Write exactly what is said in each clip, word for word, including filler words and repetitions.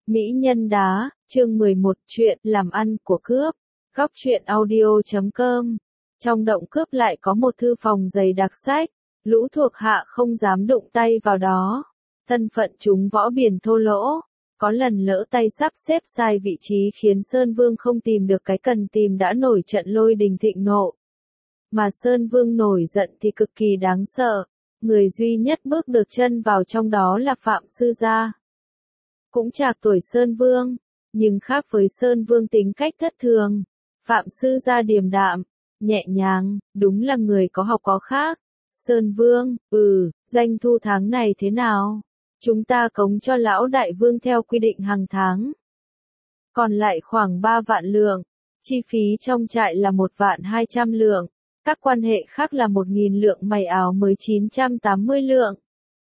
Mỹ nhân đá, chương mười một, chuyện làm ăn của cướp. Góc truyện audio chấm com. Trong động cướp lại có một thư phòng dày đặc sách, lũ thuộc hạ không dám đụng tay vào đó. Thân phận chúng võ biển thô lỗ, có lần lỡ tay sắp xếp sai vị trí khiến Sơn Vương không tìm được cái cần tìm đã nổi trận lôi đình thịnh nộ. Mà Sơn Vương nổi giận thì cực kỳ đáng sợ, người duy nhất bước được chân vào trong đó là Phạm Sư Gia. Cũng trạc tuổi Sơn Vương, nhưng khác với Sơn Vương tính cách thất thường. Phạm Sư Gia điềm đạm, nhẹ nhàng, đúng là người có học có khác. Sơn Vương, ừ, doanh thu tháng này thế nào? Chúng ta cống cho lão đại vương theo quy định hàng tháng. Còn lại khoảng ba vạn lượng, chi phí trong trại là một vạn hai trăm lượng, các quan hệ khác là một nghìn lượng mày áo mới chín trăm tám mươi lượng.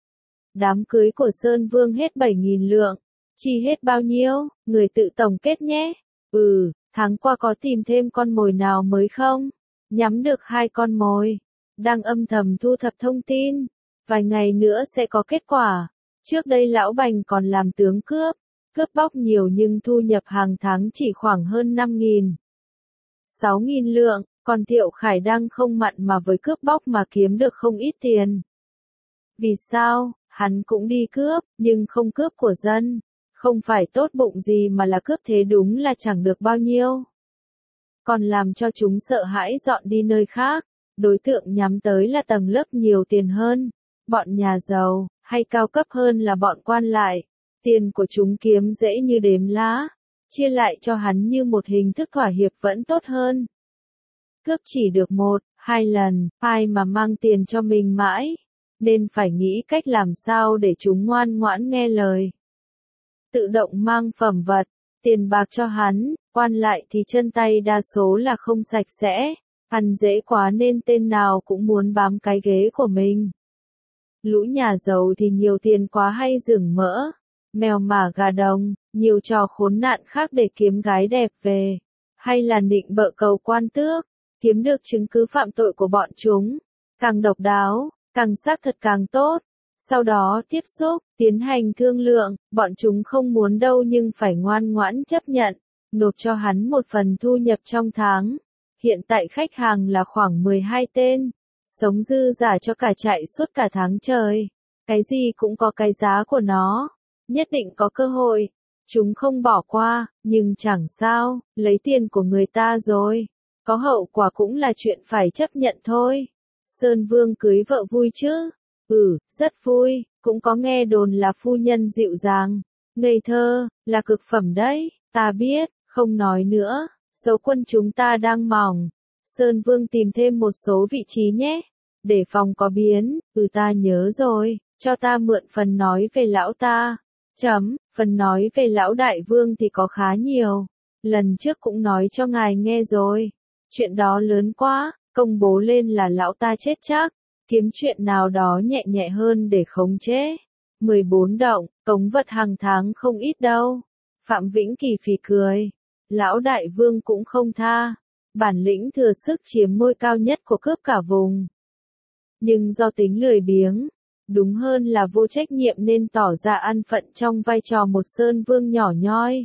Đám cưới của Sơn Vương hết bảy nghìn lượng. Chi hết bao nhiêu, người tự tổng kết nhé. Ừ, tháng qua có tìm thêm con mồi nào mới không? Nhắm được hai con mồi. Đang âm thầm thu thập thông tin. Vài ngày nữa sẽ có kết quả. Trước đây lão Bành còn làm tướng cướp. Cướp bóc nhiều nhưng thu nhập hàng tháng chỉ khoảng hơn năm nghìn. sáu nghìn lượng, còn Thiệu Khải đang không mặn mà với cướp bóc mà kiếm được không ít tiền. Vì sao? Hắn cũng đi cướp, nhưng không cướp của dân. Không phải tốt bụng gì mà là cướp thế đúng là chẳng được bao nhiêu. Còn làm cho chúng sợ hãi dọn đi nơi khác. Đối tượng nhắm tới là tầng lớp nhiều tiền hơn. Bọn nhà giàu, hay cao cấp hơn là bọn quan lại. Tiền của chúng kiếm dễ như đếm lá. Chia lại cho hắn như một hình thức thỏa hiệp vẫn tốt hơn. Cướp chỉ được một, hai lần, ai mà mang tiền cho mình mãi. Nên phải nghĩ cách làm sao để chúng ngoan ngoãn nghe lời. Tự động mang phẩm vật, tiền bạc cho hắn, quan lại thì chân tay đa số là không sạch sẽ, ăn dễ quá nên tên nào cũng muốn bám cái ghế của mình. Lũ nhà giàu thì nhiều tiền quá hay rừng mỡ, mèo mả gà đồng, nhiều trò khốn nạn khác để kiếm gái đẹp về, hay là nịnh bợ cầu quan tước, kiếm được chứng cứ phạm tội của bọn chúng, càng độc đáo, càng xác thật càng tốt. Sau đó tiếp xúc, tiến hành thương lượng, bọn chúng không muốn đâu nhưng phải ngoan ngoãn chấp nhận, nộp cho hắn một phần thu nhập trong tháng. Hiện tại khách hàng là khoảng mười hai tên, sống dư giả cho cả trại suốt cả tháng trời. Cái gì cũng có cái giá của nó, nhất định có cơ hội. Chúng không bỏ qua, nhưng chẳng sao, lấy tiền của người ta rồi. Có hậu quả cũng là chuyện phải chấp nhận thôi. Sơn Vương cưới vợ vui chứ? Ừ, rất vui, cũng có nghe đồn là phu nhân dịu dàng, ngây thơ, là cực phẩm đấy, ta biết, không nói nữa, số quân chúng ta đang mỏng. Sơn Vương tìm thêm một số vị trí nhé, để phòng có biến. Ừ, ta nhớ rồi, cho ta mượn phần nói về lão ta. Chấm, phần nói về lão đại vương thì có khá nhiều, lần trước cũng nói cho ngài nghe rồi. Chuyện đó lớn quá, công bố lên là lão ta chết chắc. Kiếm chuyện nào đó nhẹ nhẹ hơn để khống chế. mười bốn động, cống vật hàng tháng không ít đâu. Phạm Vĩnh Kỳ phì cười. Lão đại vương cũng không tha. Bản lĩnh thừa sức chiếm ngôi cao nhất của cướp cả vùng. Nhưng do tính lười biếng, đúng hơn là vô trách nhiệm nên tỏ ra an phận trong vai trò một Sơn Vương nhỏ nhoi.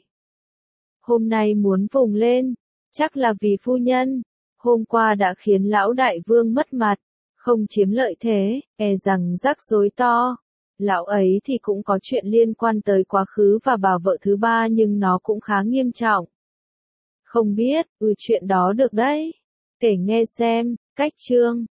Hôm nay muốn vùng lên, chắc là vì phu nhân. Hôm qua đã khiến lão đại vương mất mặt. Không chiếm lợi thế, e rằng rắc rối to. Lão ấy thì cũng có chuyện liên quan tới quá khứ và bà vợ thứ ba nhưng nó cũng khá nghiêm trọng. Không biết, ừ chuyện đó được đấy. Kể nghe xem, cách chương.